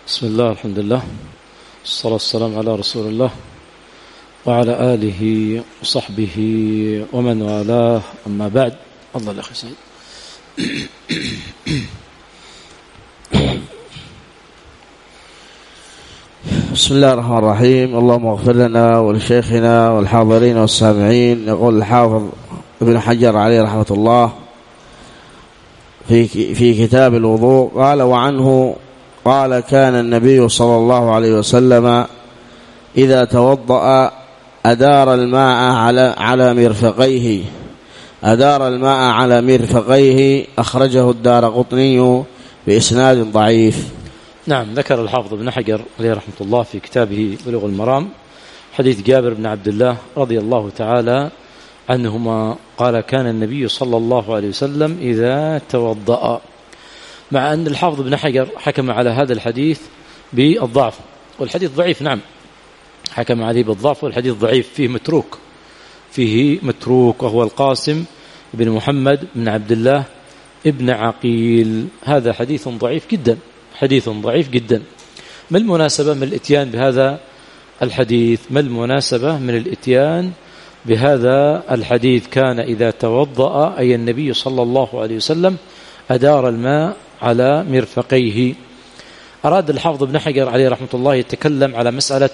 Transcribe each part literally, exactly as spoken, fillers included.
بسم الله، الحمد لله، الصلاة والسلام على رسول الله وعلى آله وصحبه ومن والاه، أما بعد. الله الأخي سعيد. بسم الله الرحمن الرحيم. اللهم اغفر لنا ولشيخنا والحاضرين والسامعين. يقول الحافظ ابن حجر عليه رحمة الله في في كتاب الوضوء قال: وعنه قال: كان النبي صلى الله عليه وسلم إذا توضأ أدار الماء على على مرفقيه أدار الماء على مرفقيه أخرجه الدارقطني بإسناد ضعيف. نعم، ذكر الحافظ ابن حجر عليه رحمة الله في كتابه بلوغ المرام حديث جابر بن عبد الله رضي الله تعالى عنهما قال: كان النبي صلى الله عليه وسلم إذا توضأ، مع أن الحافظ ابن حجر حكم على هذا الحديث بالضعف، والحديث ضعيف. نعم، حكم عليه بالضعف، والحديث ضعيف، فيه متروك فيه متروك وهو القاسم بن محمد بن عبد الله ابن عقيل. هذا حديث ضعيف جدا، حديث ضعيف جدا. ما المناسبة من الاتيان بهذا الحديث؟ ما المناسبة من الاتيان بهذا الحديث؟ كان إذا توضأ، أي النبي صلى الله عليه وسلم، أدار الماء على مرفقيه. أراد الحافظ ابن حجر عليه رحمة الله يتكلم على مسألة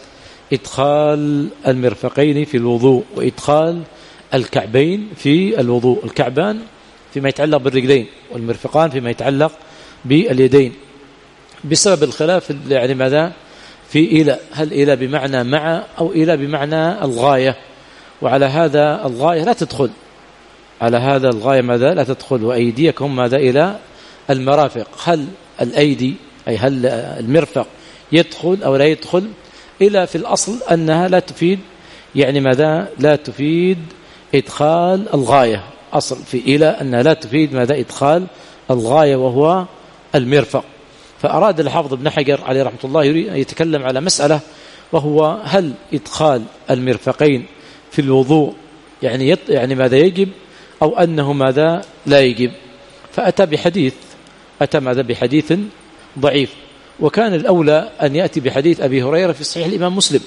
إدخال المرفقين في الوضوء وإدخال الكعبين في الوضوء. الكعبان فيما يتعلق بالرجلين، والمرفقان فيما يتعلق باليدين، بسبب الخلاف يعني ماذا في إلى، هل إلى بمعنى مع أو إلى بمعنى الغاية؟ وعلى هذا الغاية لا تدخل، على هذا الغاية ماذا لا تدخل، وأيديكم ماذا إلى المرافق. هل الأيدي أي هل المرفق يدخل أو لا يدخل؟ إلى في الأصل أنها لا تفيد يعني ماذا لا تفيد إدخال الغاية. أصل في إلى أنها لا تفيد ماذا إدخال الغاية وهو المرفق. فأراد الحافظ ابن حجر عليه رحمة الله يريد أن يتكلم على مسألة، وهو هل إدخال المرفقين في الوضوء يعني يط... يعني ماذا يجب أو أنه ماذا لا يجب. فأتى بحديث أتى ماذا بحديث ضعيف، وكان الأولى أن يأتي بحديث أبي هريرة في صحيح الإمام مسلم.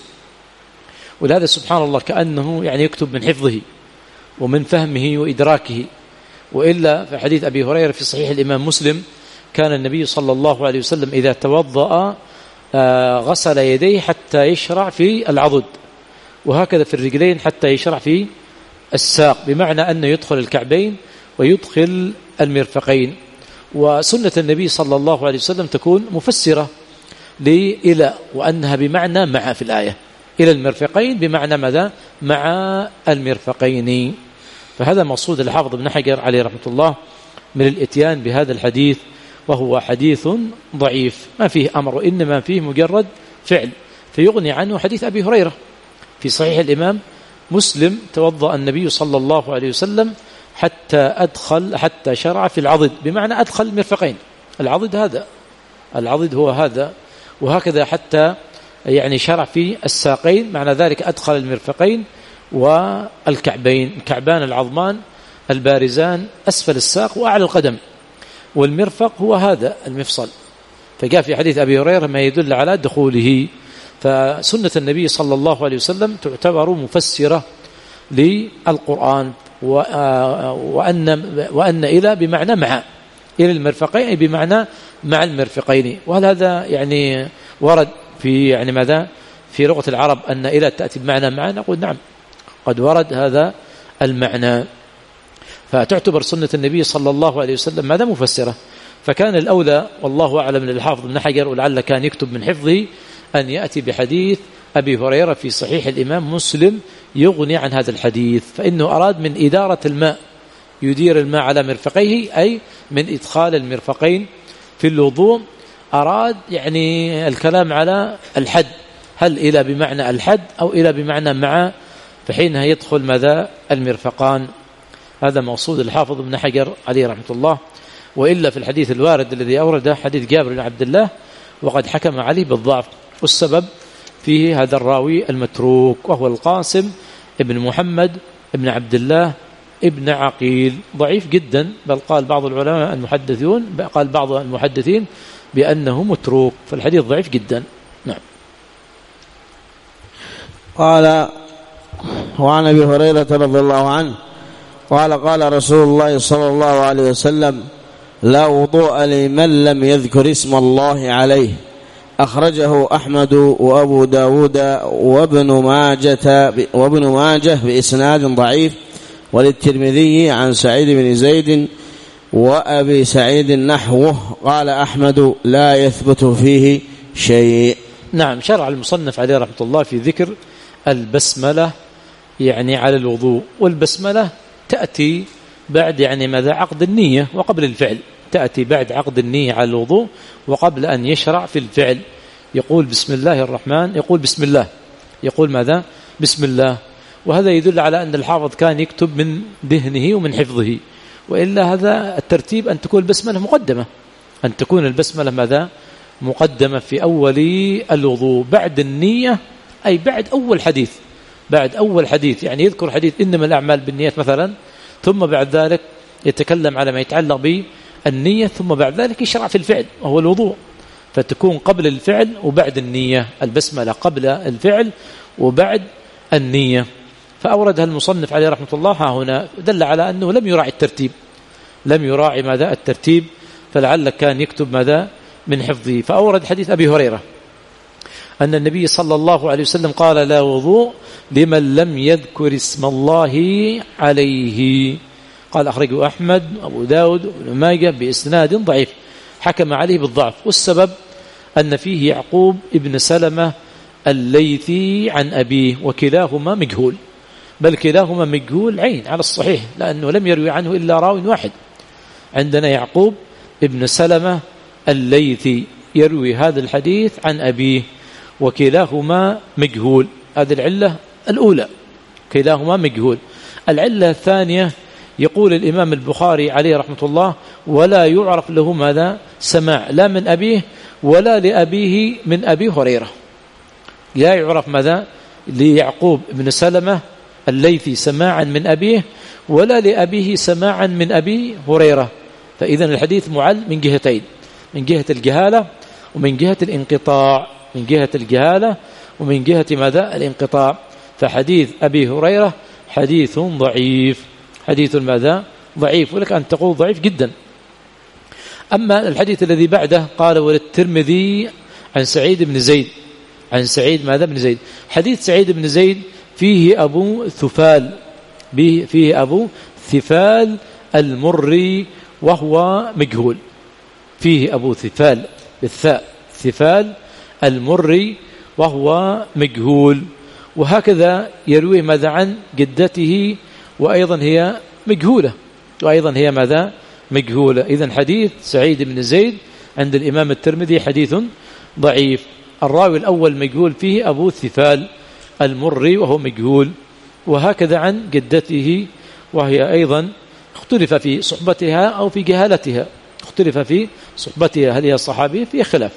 ولهذا سبحان الله كأنه يعني يكتب من حفظه ومن فهمه وإدراكه. وإلا في حديث أبي هريرة في صحيح الإمام مسلم: كان النبي صلى الله عليه وسلم إذا توضأ غسل يديه حتى يشرع في العضد، وهكذا في الرجلين حتى يشرع في الساق، بمعنى أنه يدخل الكعبين ويدخل المرفقين. وسنة النبي صلى الله عليه وسلم تكون مفسرة لإلى، وأنها بمعنى مع في الآية، إلى المرفقين بمعنى ماذا مع المرفقين. فهذا مقصود الحافظ ابن حجر عليه رحمة الله من الاتيان بهذا الحديث، وهو حديث ضعيف ما فيه أمر، وإنما فيه مجرد فعل، فيغني عنه حديث أبي هريرة في صحيح الإمام مسلم: توضأ النبي صلى الله عليه وسلم حتى أدخل حتى شرع في العضد، بمعنى أدخل المرفقين. العضد هذا العضد هو هذا، وهكذا حتى يعني شرع في الساقين، معنى ذلك أدخل المرفقين والكعبين، كعبان العظمان البارزان أسفل الساق وأعلى القدم، والمرفق هو هذا المفصل. فجاء في حديث أبي هريرة ما يدل على دخوله. فسنة النبي صلى الله عليه وسلم تعتبر مفسرة للقرآن، وأن وأن إلى بمعنى مع، إلى المرفقين بمعنى مع المرفقين. وهل هذا يعني ورد في يعني ماذا في لغة العرب أن إلى تأتي بمعنى مع؟ نقول نعم، قد ورد هذا المعنى. فتعتبر سنة النبي صلى الله عليه وسلم ماذا مفسرة. فكان الأولى والله أعلم للحافظ ابن حجر، ولعل كان يكتب من حفظه، أن يأتي بحديث أبي هريرة في صحيح الإمام مسلم يغني عن هذا الحديث، فإنه أراد من إدارة الماء، يدير الماء على مرفقيه، أي من إدخال المرفقين في الوضوء. أراد يعني الكلام على الحد، هل إلى بمعنى الحد أو إلى بمعنى مع، فحينها يدخل ماذا المرفقان. هذا مقصود الحافظ ابن حجر عليه رحمة الله. وإلا في الحديث الوارد الذي أورده حديث جابر بن عبد الله، وقد حكم عليه بالضعف، والسبب فيه هذا الراوي المتروك، وهو القاسم ابن محمد ابن عبد الله ابن عقيل ضعيف جدا، بل قال بعض العلماء المحدثون قال بعض المحدثين بأنه متروك، فالحديث ضعيف جدا. نعم. قال وعن أبي هريرة رضي الله عنه قال قال رسول الله صلى الله عليه وسلم لا وضوء لمن لم يذكر اسم الله عليه، أخرجه أحمد وأبو داود وابن ماجة وابن ماجه بإسناد ضعيف، وللترمذي عن سعيد بن زيد وأبي سعيد نحوه. قال أحمد لا يثبت فيه شيء. نعم. شرع المصنف عليه رحمة الله في ذكر البسملة يعني على الوضوء، والبسملة تأتي بعد يعني ماذا عقد النية وقبل الفعل، تأتي بعد عقد النية على الوضوء وقبل أن يشرع في الفعل. يقول بسم الله الرحمن، يقول بسم الله، يقول ماذا بسم الله. وهذا يدل على أن الحافظ كان يكتب من ذهنه ومن حفظه، وإلا هذا الترتيب أن تكون البسملة مقدمة، أن تكون البسملة ماذا مقدمة في أول الوضوء بعد النية، أي بعد أول حديث، بعد أول حديث يعني يذكر حديث إنما الأعمال بالنيات مثلا، ثم بعد ذلك يتكلم على ما يتعلق بالنية، ثم بعد ذلك يشرع في الفعل وهو الوضوء، فتكون قبل الفعل وبعد النية، البسملة قبل الفعل وبعد النية. فأوردها المصنف عليه رحمة الله ها هنا، دل على أنه لم يراعي الترتيب، لم يراعي ماذا الترتيب، فلعل كان يكتب ماذا من حفظه. فأورد حديث أبي هريرة أن النبي صلى الله عليه وسلم قال لا وضوء لمن لم يذكر اسم الله عليه. قال أخرجه أحمد أبو داود وابن ماجه بإسناد ضعيف، حكم عليه بالضعف، والسبب أن فيه يعقوب ابن سلمة الليثي عن أبيه، وكلاهما مجهول، بل كلاهما مجهول عين على الصحيح، لأنه لم يروي عنه إلا راوي واحد. عندنا يعقوب ابن سلمة الليثي يروي هذا الحديث عن أبيه، وكلاهما مجهول. هذه العلة الأولى، كلاهما مجهول. العلة الثانية يقول الإمام البخاري عليه رحمة الله ولا يعرف له ماذا سماع، لا من أبيه ولا لأبيه من أبي هريرة، لا يعرف ماذا ليعقوب بن سلمة الليثي سماعا من أبيه ولا لأبيه سماعا من أبي هريرة. فإذا الحديث معل من جهتين، من جهة الجهالة ومن جهة الانقطاع، من جهة الجهالة ومن جهة ماذا الانقطاع. فحديث أبي هريرة حديث ضعيف، حديث ماذا ضعيف، ولك أن تقول ضعيف جدا. أما الحديث الذي بعده قال وللترمذي عن سعيد بن زيد، عن سعيد ماذا بن زيد. حديث سعيد بن زيد فيه أبو ثفال، فيه أبو ثفال المري وهو مجهول، فيه أبو ثفال بالثاء ثفال المري وهو مجهول. وهكذا يروي ماذا عن جدته وأيضا هي مجهولة، وأيضا هي ماذا مجهولة. إذن حديث سعيد بن زيد عند الإمام الترمذي حديث ضعيف. الراوي الأول مجهول فيه أبو ثفال المري وهو مجهول، وهكذا عن جدته وهي أيضا اختلف في صحبتها أو في جهالتها، اختلف في صحبتها هل هي صحابية، في خلاف.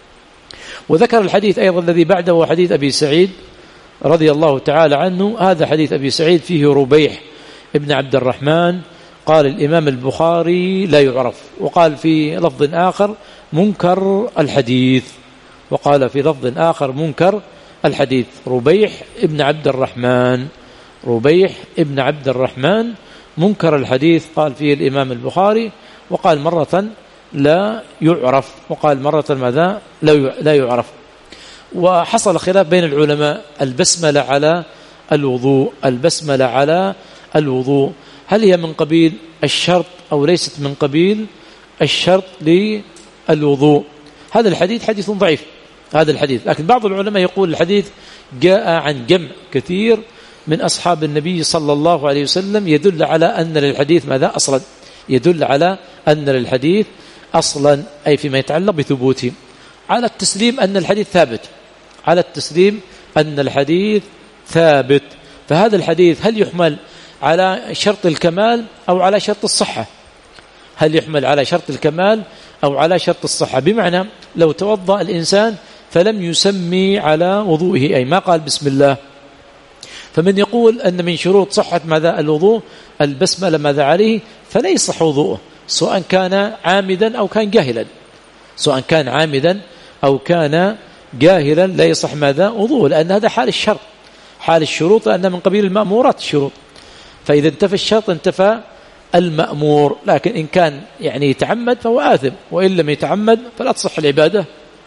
وذكر الحديث أيضا الذي بعده وحديث أبي سعيد رضي الله تعالى عنه. هذا حديث أبي سعيد فيه ربيح ابن عبد الرحمن، قال الإمام البخاري لا يعرف، وقال في لفظ آخر منكر الحديث، وقال في لفظ آخر منكر الحديث. ربيح ابن عبد الرحمن، ربيح ابن عبد الرحمن منكر الحديث، قال فيه الإمام البخاري، وقال مرة لا يعرف، وقال مرة ماذا لا يعرف. وحصل خلاف بين العلماء البسملة على الوضوء، البسملة على الوضوء هل هي من قبيل الشرط أو ليست من قبيل الشرط للوضوء. هذا الحديث حديث ضعيف، هذا الحديث، لكن بعض العلماء يقول الحديث جاء عن جمع كثير من أصحاب النبي صلى الله عليه وسلم، يدل على أن للحديث ماذا أصلا، يدل على أن للحديث أصلا، أي فيما يتعلق بثبوته. على التسليم أن الحديث ثابت، على التسليم أن الحديث ثابت. فهذا الحديث هل يحمل على شرط الكمال أو على شرط الصحة؟ هل يحمل على شرط الكمال أو على شرط الصحة؟ بمعنى لو توضأ الإنسان فلم يسمي على وضوئه، أي ما قال بسم الله، فمن يقول أن من شروط صحة ماذا الوضوء البسملة ماذا عليه فلا يصح وضوءه، سواء كان عامدا أو كان جاهلا، سواء كان عامدا أو كان جاهلا لا يصح ماذا وضوءه، لأن هذا حال الشرط، حال الشروط، لأن من قبيل المأمورات الشروط، فإذا انتفى الشرط انتفى المأمور. لكن إن كان يعني يتعمد فهو آثم، وإن لم يتعمد فلا تصح العبادة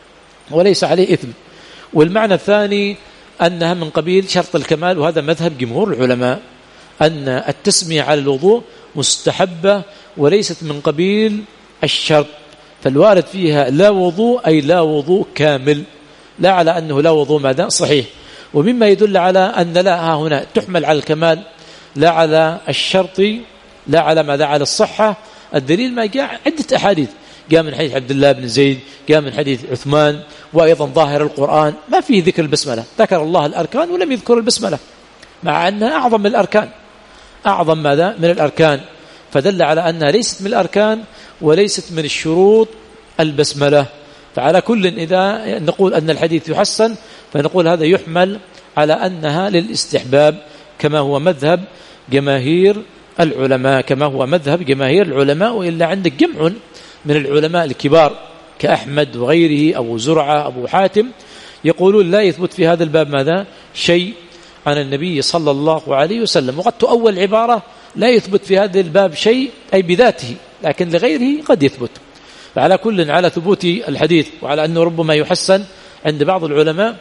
وليس عليه إثم. والمعنى الثاني أنها من قبيل شرط الكمال، وهذا مذهب جمهور العلماء أن التسمية على الوضوء مستحبة وليست من قبيل الشرط، فالوارد فيها لا وضوء أي لا وضوء كامل، لا على أنه لا وضوء ماذا صحيح. ومما يدل على أن لا هنا تحمل على الكمال لا على الشرط، لا على ماذا على الصحة. الدليل ما جاء عدة أحاديث، جاء من حديث عبد الله بن زيد، جاء من حديث عثمان، وأيضا ظاهر القرآن ما فيه ذكر البسملة، ذكر الله الأركان ولم يذكر البسملة، مع أنها أعظم من الأركان، أعظم ماذا من الأركان، فدل على أنها ليست من الأركان وليست من الشروط البسملة. فعلى كل إذا نقول أن الحديث يحسن فنقول هذا يحمل على أنها للاستحباب، كما هو مذهب جماهير العلماء، كما هو مذهب جماهير العلماء. وإلا عندك جمع من العلماء الكبار كأحمد وغيره، أبو زرعة، أبو حاتم، يقولون لا يثبت في هذا الباب ماذا شيء عن النبي صلى الله عليه وسلم. وقد تؤول عبارة لا يثبت في هذا الباب شيء أي بذاته، لكن لغيره قد يثبت. فعلى كل على ثبوت الحديث وعلى أنه ربما يحسن عند بعض العلماء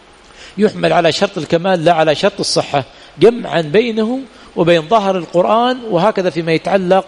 يحمل على شرط الكمال لا على شرط الصحة، جمعا بينه وبين ظاهر القرآن، وهكذا فيما يتعلق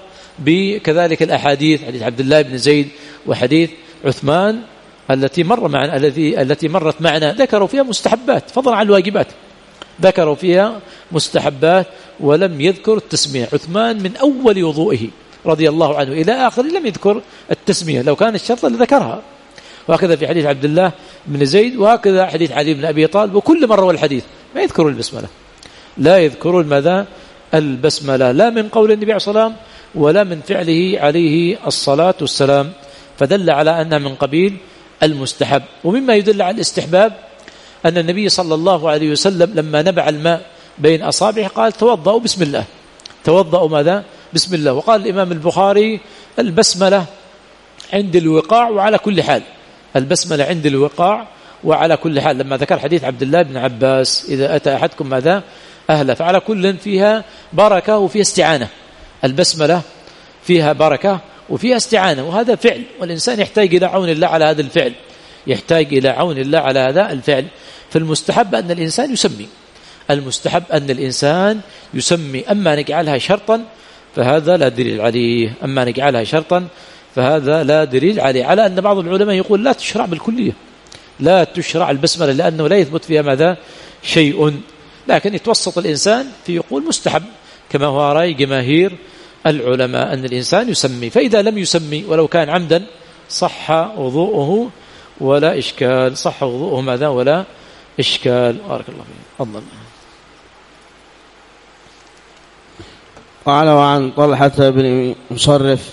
بكذلك الأحاديث، حديث عبد الله بن زيد وحديث عثمان التي مر معنا التي التي مرت معنا، ذكروا فيها مستحبات فضلا عن الواجبات، ذكروا فيها مستحبات ولم يذكر التسمية. عثمان من أول وضوئه رضي الله عنه إلى آخر لم يذكر التسمية، لو كان الشرط لذكرها. وهكذا في حديث عبد الله بن زيد، وهكذا حديث علي بن أبي طالب، وكل مرة والحديث ما يذكرون البسملة، لا يذكرون ماذا البسملة، لا من قول النبي عليه الصلاة والسلام ولا من فعله عليه الصلاة والسلام، فدل على أنها من قبيل المستحب. ومما يدل على الاستحباب أن النبي صلى الله عليه وسلم لما نبع الماء بين أصابعه قال توضأوا بسم الله، توضأوا ماذا بسم الله. وقال الإمام البخاري البسملة عند الوقاع وعلى كل حال، البسملة عند الوقاع وعلى كل حال، لما ذكر حديث عبد الله بن عباس إذا أتى أحدكم ماذا أهله، فعلى كل فيها بركة وفيها استعانة، البسملة فيها بركة وفيها استعانة، وهذا فعل، والإنسان يحتاج إلى عون الله على هذا الفعل، يحتاج إلى عون الله على هذا الفعل. فالمستحب أن الإنسان يسمي، المستحب أن الإنسان يسمي، أما نجعلها شرطا فهذا لا دليل عليه، أما نجعلها شرطا فهذا لا دليل عليه، على أن بعض العلماء يقول لا تشرع بالكلية، لا تشرع البسملة لأنه لا يثبت فيها ماذا شيء، لكن يتوسط الإنسان في يقول مستحب، كما هو رأي جماهير العلماء أن الإنسان يسمي. فإذا لم يسمي ولو كان عمدا صح وضوءه ولا إشكال، صح وضوءه ماذا ولا إشكال. بارك الله فيك. تفضل. قال وعن طلحة بن مصرف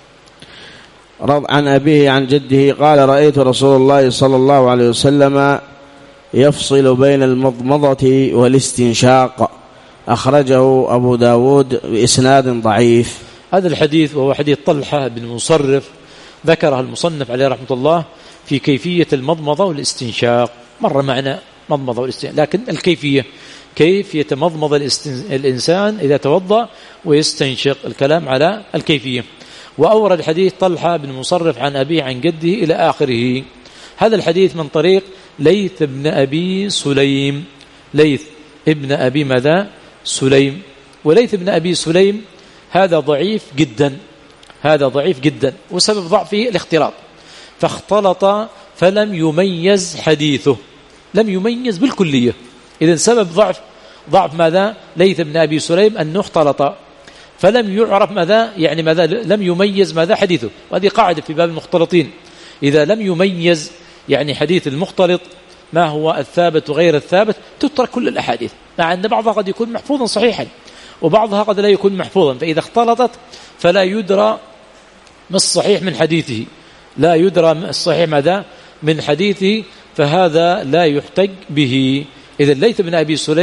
عن أبيه عن جده قال رأيت رسول الله صلى الله عليه وسلم يفصل بين المضمضة والاستنشاق، أخرجه أبو داود بإسناد ضعيف. هذا الحديث وهو حديث طلحة بن مصرف ذكرها المصنف عليه رحمة الله في كيفية المضمضة والاستنشاق، مر معنا مضمضة والاستنشاق، لكن الكيفية كيف يتمضمض الإنسان إذا توضأ ويستنشق، الكلام على الكيفية. وأورد حديث طلحة بن مصرف عن أبيه عن جده إلى آخره. هذا الحديث من طريق ليث بن أبي سليم، ليث ابن أبي ماذا سليم، وليث بن أبي سليم هذا ضعيف جدا، هذا ضعيف جدا، وسبب ضعفه الاختلاط، فاختلط فلم يميز حديثه، لم يميز بالكلية. إذن سبب ضعف ضعف ماذا ليث بن أبي سليم أنه اختلط فلم يعرف ماذا يعني ماذا لم يميز ماذا حديثه. وهذه قاعدة في باب المختلطين، إذا لم يميز يعني حديث المختلط ما هو الثابت وغير الثابت تترك كل الأحاديث، مع أن بعضها قد يكون محفوظا صحيحا وبعضها قد لا يكون محفوظا، فإذا اختلطت فلا يدرى ما الصحيح من حديثه، لا يدرى ما الصحيح ماذا من حديثه، فهذا لا يحتج به. إذا ليث بن أبي سليم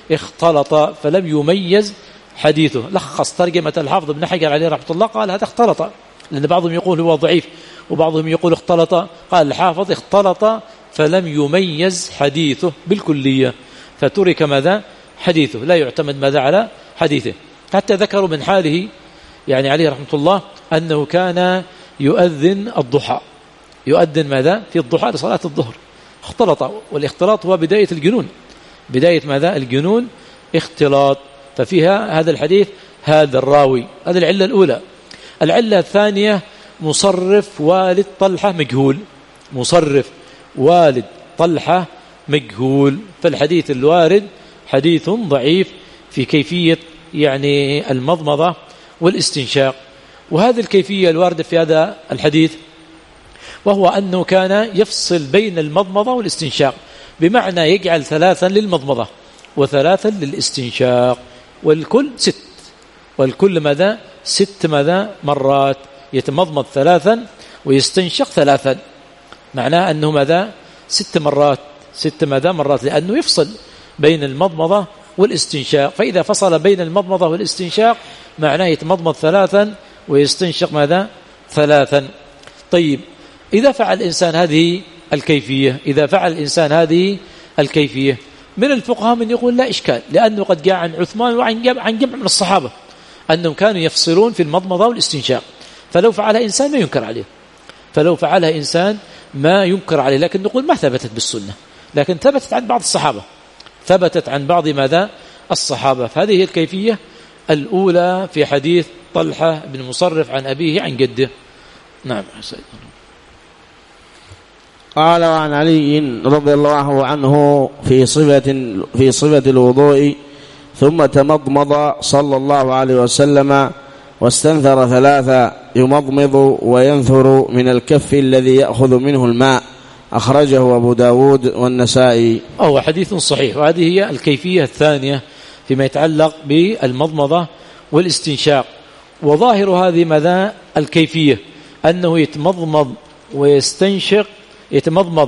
اختلط فلم يميز حديثه. لخص ترجمة الحافظ ابن حجر عليه رحمة الله قال هذا اختلط، لأن بعضهم يقول هو ضعيف وبعضهم يقول اختلط. قال الحافظ اختلط فلم يميز حديثه بالكلية، فترك ماذا حديثه، لا يعتمد ماذا على حديثه. حتى ذكروا من حاله يعني عليه رحمة الله أنه كان يؤذن الضحى، يؤذن ماذا في الضحى لصلاة الظهر. اختلط، والاختلاط هو بداية الجنون، بداية ماذا الجنون اختلاط. ففيها هذا الحديث هذا الراوي. هذه العلة الأولى. العلة الثانية مصرف والد طلحة مجهول، مصرف والد طلحة مجهول. فالحديث الوارد حديث ضعيف في كيفية يعني المضمضة والاستنشاق. وهذه الكيفية الواردة في هذا الحديث وهو أنه كان يفصل بين المضمضة والاستنشاق، بمعنى يجعل ثلاثا للمضمضة وثلاثا للاستنشاق، والكل ست، والكل ماذا ست ماذا مرات، يتمضمض ثلاثا ويستنشق ثلاثا، معناه أنه ماذا ست مرات، ست ماذا مرات، لأنه يفصل بين المضمضة والاستنشاق. فإذا فصل بين المضمضة والاستنشاق معناه يتمضمض ثلاثا ويستنشق ماذا ثلاثا. طيب إذا فعل الإنسان هذه الكيفية، إذا فعل الإنسان هذه الكيفية من الفقهاء من يقول لا إشكال، لأنه قد جاء عن عثمان وعن جمع, عن جمع من الصحابة أنهم كانوا يفصلون في المضمضة والاستنشاق، فلو فعلها إنسان ما ينكر عليه، فلو فعلها إنسان ما ينكر عليه. لكن نقول ما ثبتت بالسنة، لكن ثبتت عن بعض الصحابة، ثبتت عن بعض ماذا الصحابة. فهذه هي الكيفية الأولى في حديث طلحة بن مصرف عن أبيه عن جده. نعم. قال وعن علي رضي الله عنه في صفة في صفة الوضوء ثم تمضمض صلى الله عليه وسلم واستنثر ثلاثة يمضمض وينثر من الكف الذي يأخذ منه الماء، أخرجه أبو داود والنسائي. أو حديث صحيح. وهذه هي الكيفية الثانية فيما يتعلق بالمضمضة والاستنشاق. وظاهر هذه ماذا الكيفية أنه يتمضمض ويستنشق، يتمضمض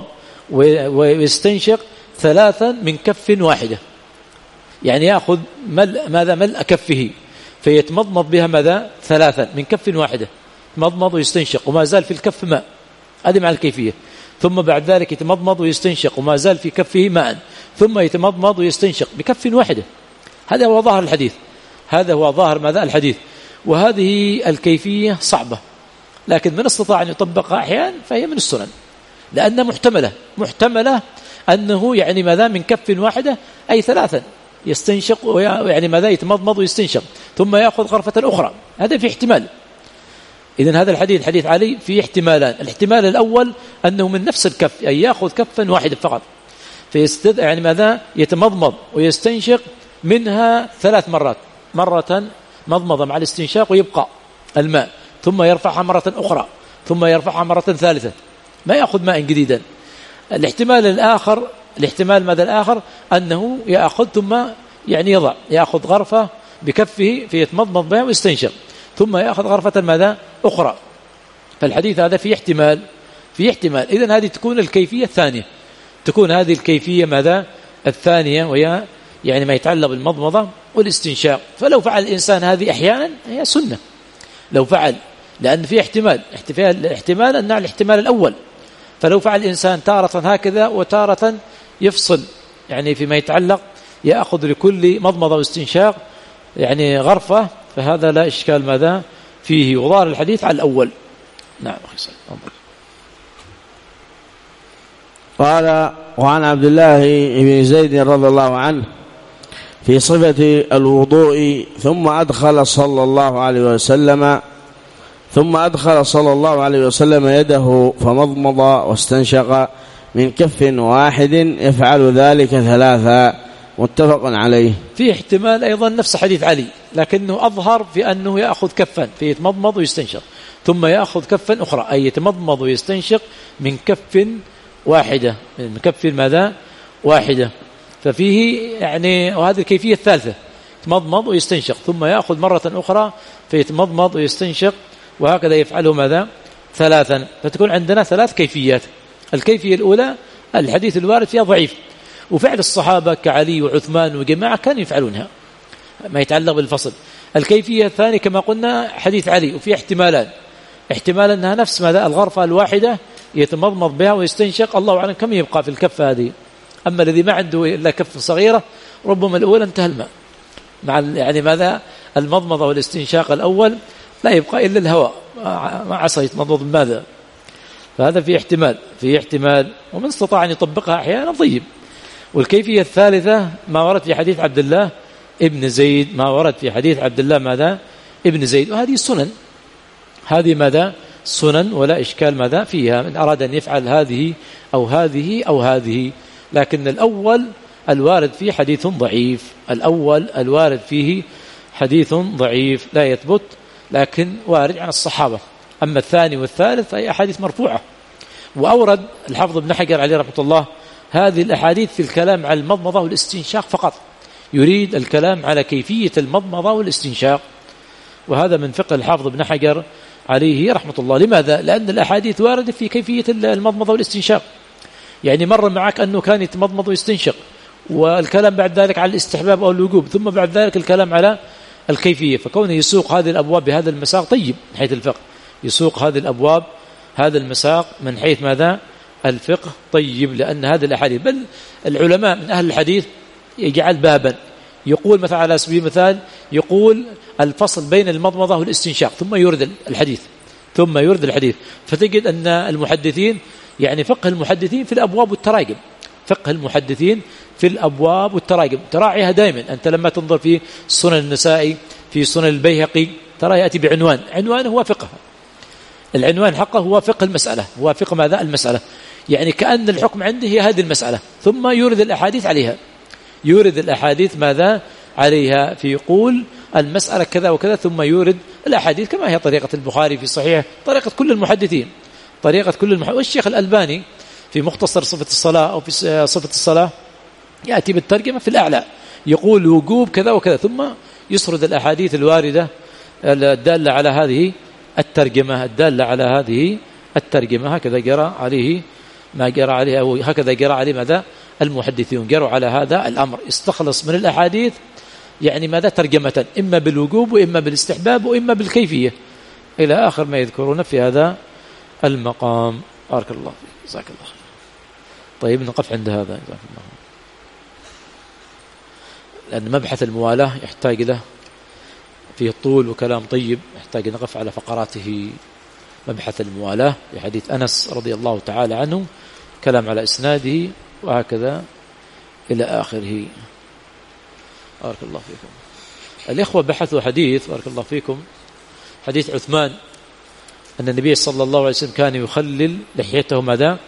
ويستنشق ثلاثا من كف واحدة، يعني يأخذ ملء ماذا ملء كفه فيتمضمض بها ماذا ثلاثا من كف واحدة، مضمض ويستنشق وما زال في الكف ماء، هذه مع الكيفية. ثم بعد ذلك يتمضمض ويستنشق وما زال في كفه ماء، ثم يتمضمض ويستنشق بكف واحدة. هذا هو ظاهر الحديث، هذا هو ظاهر ماذا الحديث. وهذه الكيفية صعبة، لكن من استطاع أن يطبقها أحيانا فهي من السنن، لأنها محتملة، محتملة أنه يعني ماذا من كف واحدة أي ثلاثا يستنشق يعني ماذا يتمضمض ويستنشق ثم يأخذ غرفة أخرى، هذا في احتمال. إذن هذا الحديث حديث علي في احتمالان. الاحتمال الأول أنه من نفس الكف أي يأخذ كفا واحدا فقط فيستد يعني ماذا يتمضمض ويستنشق منها ثلاث مرات، مرة مضمضة مع الاستنشاق ويبقى الماء، ثم يرفعها مرة أخرى، ثم يرفعها مرة ثالثة، ما يأخذ ماء جديدا. الاحتمال الآخر، الاحتمال ماذا الآخر أنه يأخذ ثم يعني يضع، يأخذ غرفة بكفه فيتمضمض بها ويستنشق ثم يأخذ غرفة ماذا أخرى. فالحديث هذا فيه احتمال، فيه احتمال. إذن هذه تكون الكيفية الثانية، تكون هذه الكيفية ماذا الثانية، وهي يعني ما يتعلق بالمضمضة والاستنشاق. فلو فعل الإنسان هذه أحيانا هي سنة لو فعل، لأن فيه احتمال، احتمال أن الاحتمال الأول. فلو فعل الإنسان تارة هكذا وتارة يفصل يعني فيما يتعلق يأخذ لكل مضمضة واستنشاق يعني غرفة، فهذا لا إشكال ماذا فيه، وظاهر الحديث على الأول. نعم. قال وعن عبد الله بن زيد رضي الله عنه في صفة الوضوء ثم أدخل صلى الله عليه وسلم ثم أدخل صلى الله عليه وسلم يده فمضمض واستنشق من كف واحد يفعل ذلك ثلاثا، متفق عليه. في احتمال أيضا نفس حديث علي، لكنه أظهر في أنه يأخذ كفا فيتمضمض ويستنشق ثم يأخذ كفا أخرى، أي يتمضمض ويستنشق من كف واحدة، من كف ماذا واحدة. ففيه يعني وهذه الكيفية الثالثة، يتمضمض ويستنشق ثم يأخذ مرة أخرى فيتمضمض ويستنشق، وهكذا يفعله ماذا ثلاثا. فتكون عندنا ثلاث كيفيات. الكيفية الأولى الحديث الوارد فيها ضعيف، وفعل الصحابة كعلي وعثمان وجماعة كانوا يفعلونها ما يتعلق بالفصل. الكيفية الثانية كما قلنا حديث علي، وفي احتمالان، احتمال أنها نفس ماذا الغرفة الواحدة يتمضمض بها ويستنشق، الله أعلم كم يبقى في الكفة هذه. أما الذي ما عنده إلا كفة صغيرة ربما الأول انتهى الماء مع يعني ماذا المضمضة والاستنشاق الأول لا يبقى إلا الهواء، ما عسى يتمضمض ماذا. فهذا في احتمال في احتمال ومن استطاع أن يطبقها أحيانا طيب. والكيفية الثالثة ما ورد في حديث عبد الله ابن زيد، ما ورد في حديث عبد الله ماذا ابن زيد، وهذه سنن، هذه ماذا سنن ولا إشكال ماذا فيها، من أراد أن يفعل هذه أو هذه أو هذه. لكن الأول الوارد فيه حديث ضعيف، الأول الوارد فيه حديث ضعيف لا يثبت لكن وارد عن الصحابة. أما الثاني والثالث فهي أحاديث مرفوعة. وأورد الحافظ ابن حجر عليه رحمة الله هذه الأحاديث في الكلام على المضمضة والاستنشاق فقط، يريد الكلام على كيفية المضمضة والاستنشاق، وهذا من فقه الحافظ ابن حجر عليه رحمة الله. لماذا؟ لأن الأحاديث واردة في كيفية المضمضة والاستنشاق. يعني مر معك أنه كان يتمضمض ويستنشق، والكلام بعد ذلك على الاستحباب أو الوجوب، ثم بعد ذلك الكلام على الكيفية. فكونه يسوق هذه الأبواب بهذا المساق طيب من حيث الفقه، يسوق هذه الأبواب هذا المساق من حيث ماذا الفقه طيب، لأن هذه الأحاديث بل العلماء من أهل الحديث يجعل بابا يقول مثلا على سبيل المثال يقول الفصل بين المضمضة والاستنشاق ثم يورد الحديث ثم يورد الحديث. فتجد أن المحدثين يعني فقه المحدثين في الأبواب والتراجم، فقه المحدثين في الأبواب والتراجم تراعيها دائما. أنت لما تنظر في سنن النسائي في سنن البيهقي ترى يأتي بعنوان، عنوان هو فقه، العنوان حقه هو فقه المسألة، هو فقه ماذا المسألة، يعني كأن الحكم عنده هي هذه المسألة، ثم يورد الأحاديث عليها، يورد الأحاديث ماذا عليها، في يقول المسألة كذا وكذا ثم يورد الأحاديث كما هي طريقة البخاري في صحيح، طريقة كل المحدثين، طريقة كل المحدثين. والشيخ الألباني في مختصر صفة الصلاة أو في صفة الصلاة يأتي بالترجمة في الأعلى يقول وجوب كذا وكذا ثم يسرد الأحاديث الواردة الدالة على هذه الترجمة، الدالة على هذه الترجمة. هكذا جرى عليه ما جرى عليه أو هكذا جرى عليه ماذا المحدثون، جروا على هذا الأمر، استخلص من الأحاديث يعني ماذا ترجمة، إما بالوجوب وإما بالاستحباب وإما بالكيفية إلى آخر ما يذكرون في هذا المقام. بارك الله فيك، جزاك الله خير. طيب نقف عند هذا جزاك الله، لأن مبحث الموالاة يحتاج له فيه طول وكلام طيب، يحتاج نقف على فقراته. مبحث الموالاة في حديث أنس رضي الله تعالى عنه، كلام على إسناده وهكذا إلى آخره. بارك الله فيكم. الإخوة بحثوا حديث بارك الله فيكم، حديث عثمان أن النبي صلى الله عليه وسلم كان يخلل لحيته ماذا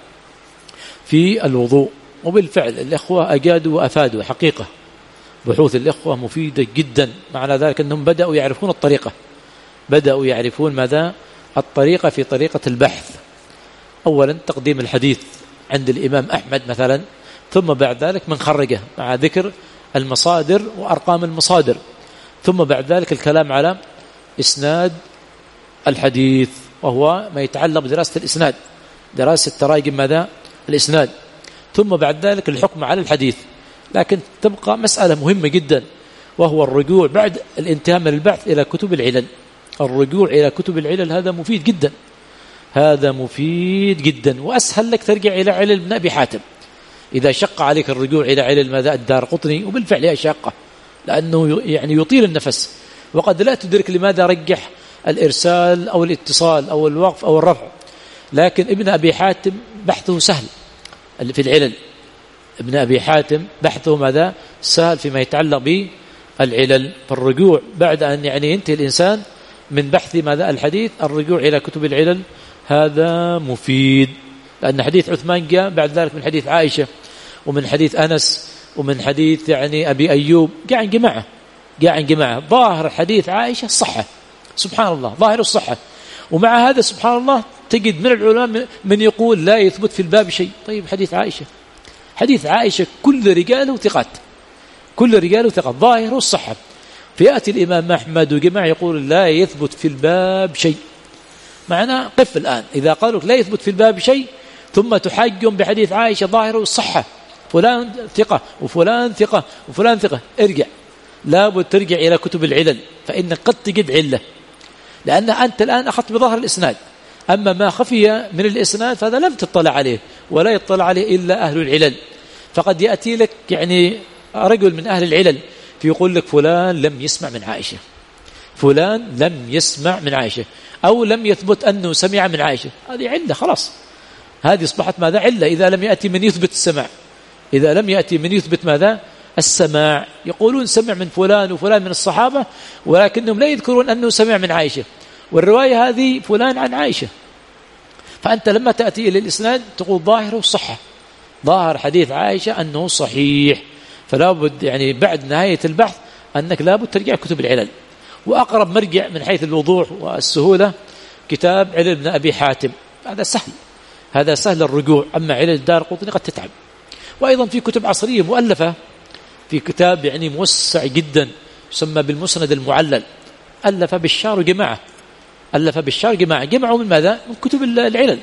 في الوضوء. وبالفعل الإخوة أجادوا وأفادوا، حقيقة بحوث الإخوة مفيدة جدا، معنى ذلك أنهم بدأوا يعرفون الطريقة، بدأوا يعرفون ماذا الطريقة في طريقة البحث. أولا تقديم الحديث عند الإمام أحمد مثلا، ثم بعد ذلك من خرجه مع ذكر المصادر وأرقام المصادر، ثم بعد ذلك الكلام على إسناد الحديث وهو ما يتعلق بدراسة الإسناد، دراسة تراجم ماذا الإسناد، ثم بعد ذلك الحكم على الحديث. لكن تبقى مسألة مهمة جدا وهو الرجوع بعد الانتهاء من البحث إلى كتب العلل، الرجوع إلى كتب العلل هذا مفيد جدا، هذا مفيد جدا. وأسهل لك ترجع إلى علل ابن أبي حاتم إذا شق عليك الرجوع إلى علل ماذا الدارقطني، وبالفعل هي شاقة لأنه يعني يطيل النفس، وقد لا تدرك لماذا رجح الإرسال أو الاتصال أو الوقف أو الرفع. لكن ابن أبي حاتم بحثه سهل في العلل، ابن أبي حاتم بحثه ماذا سهل فيما يتعلق بالعلل. فالرجوع بعد أن يعني ينتهي الإنسان من بحث ماذا الحديث، الرجوع إلى كتب العلل هذا مفيد، لأن حديث عثمان جاء بعد ذلك من حديث عائشة ومن حديث أنس ومن حديث يعني أبي أيوب، جاء عن جماعة جاء عن جماعة. ظاهر حديث عائشة الصحة، سبحان الله ظاهر الصحة، ومع هذا سبحان الله تجد من العلماء من يقول لا يثبت في الباب شيء. طيب حديث عائشة، حديث عائشة كل رجاله ثقات، كل رجاله ثقات ظاهر الصحة. فيأتي الإمام أحمد وجماعة يقول لا يثبت في الباب شيء، معنا قف الآن إذا قالوا لا يثبت في الباب شيء ثم تحاجم بحديث عائشة ظاهر الصحة فلان ثقة وفلان ثقة وفلان ثقة، ارجع، لابد ترجع إلى كتب العلل، فإنك قد تجد علة، لأن أنت الآن أخذت بظهر الإسناد، أما ما خفي من الإسناد فهذا لم تطلع عليه ولا يطلع عليه إلا أهل العلل. فقد يأتي لك يعني رجل من أهل العلل فيقول لك فلان لم يسمع من عائشة، فلان لم يسمع من عائشة، أو لم يثبت أنه سمع من عائشة، هذه علة خلاص، هذه أصبحت ماذا؟ علة. إذا لم يأتي من يثبت السماع، إذا لم يأتي من يثبت ماذا؟ السماع. يقولون سمع من فلان وفلان من الصحابة، ولكنهم لا يذكرون أنه سمع من عائشة، والرواية هذه فلان عن عائشة. فأنت لما تأتي إلى الإسناد تقول ظاهره الصحة، ظاهر حديث عائشة أنه صحيح، فلا بد يعني بعد نهاية البحث أنك لا بد ترجع كتب العلل. وأقرب مرجع من حيث الوضوح والسهولة كتاب علل ابن أبي حاتم، هذا سهل، هذا سهل الرجوع. أما علل الدارقطني قد تتعب. وأيضا في كتب عصرية مؤلفة، في كتاب يعني موسع جدا يسمى بالمسند المعلل، ألف بالشار جماعة، ألف بالشار جماعة، جمعوا من ماذا؟ من كتب العلل،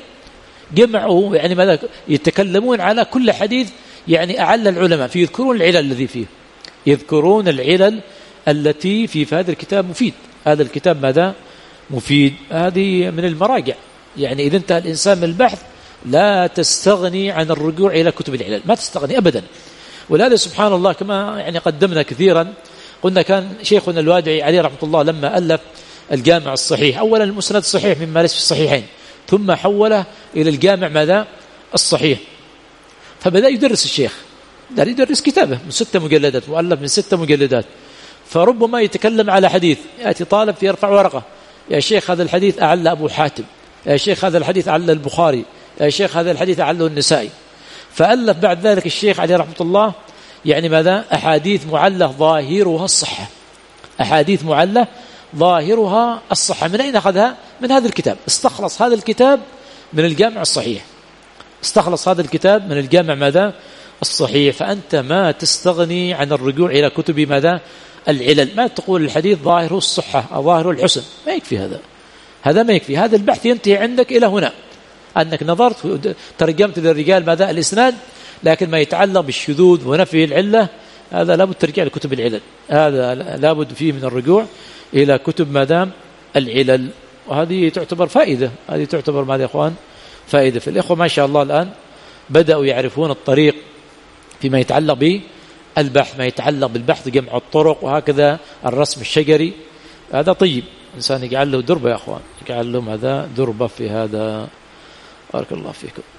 جمعوا يعني ماذا؟ يتكلمون على كل حديث يعني أعل العلماء، في يذكرون العلل الذي فيه، يذكرون العلل التي في هذا الكتاب مفيد. هذا الكتاب ماذا؟ مفيد. هذه من المراجع، يعني إذا انتهى الإنسان من البحث لا تستغني عن الرجوع إلى كتب العلل، ما تستغني أبدا. ولهذا سبحان الله كما يعني قدمنا كثيرا، قلنا كان شيخنا الوادعي عليه رحمة الله لما ألف الجامع الصحيح، أولا المسند الصحيح مما ليس في الصحيحين، ثم حوله إلى الجامع ماذا؟ الصحيح. فبدأ يدرس الشيخ، بدأ يدرس كتابه من ستة مجلدات، مؤلف من ستة مجلدات. فربما يتكلم على حديث، يأتي طالب فيرفع ورقة، يا شيخ هذا الحديث أعلى أبو حاتم، يا شيخ هذا الحديث أعلى البخاري، يا شيخ هذا الحديث أعلى النسائي. فألف بعد ذلك الشيخ عليه رحمة الله يعني ماذا؟ أحاديث معلة ظاهرها الصحة، أحاديث معلة ظاهرها الصحة. من أين أخذها؟ من هذا الكتاب، استخلص هذا الكتاب من الجامع الصحيح، استخلص هذا الكتاب من الجامع ماذا؟ الصحيح. فأنت ما تستغني عن الرجوع إلى كتب ماذا؟ العلل. ما تقول الحديث ظاهره الصحة أو ظاهره الحسن، ما يكفي هذا، هذا ما يكفي. هذا البحث ينتهي عندك إلى هنا، أنك نظرت ترجمت للرجال ماذا؟ الإسناد، لكن ما يتعلق بالشذوذ ونفي العلة هذا لابد ترجع لكتب العلل، هذا لابد فيه من الرجوع إلى كتب ماذا؟ العلل. وهذه تعتبر فائدة، هذه تعتبر ماذا يا أخوان؟ فائدة. في الإخوة ما شاء الله الآن بدأوا يعرفون الطريق فيما يتعلق بالبحث، ما يتعلق بالبحث، جمع الطرق، وهكذا الرسم الشجري. هذا طيب، إنسان يجعل له دربة يا أخوان، يجعل له هذا دربة في هذا. بارك الله فيكم.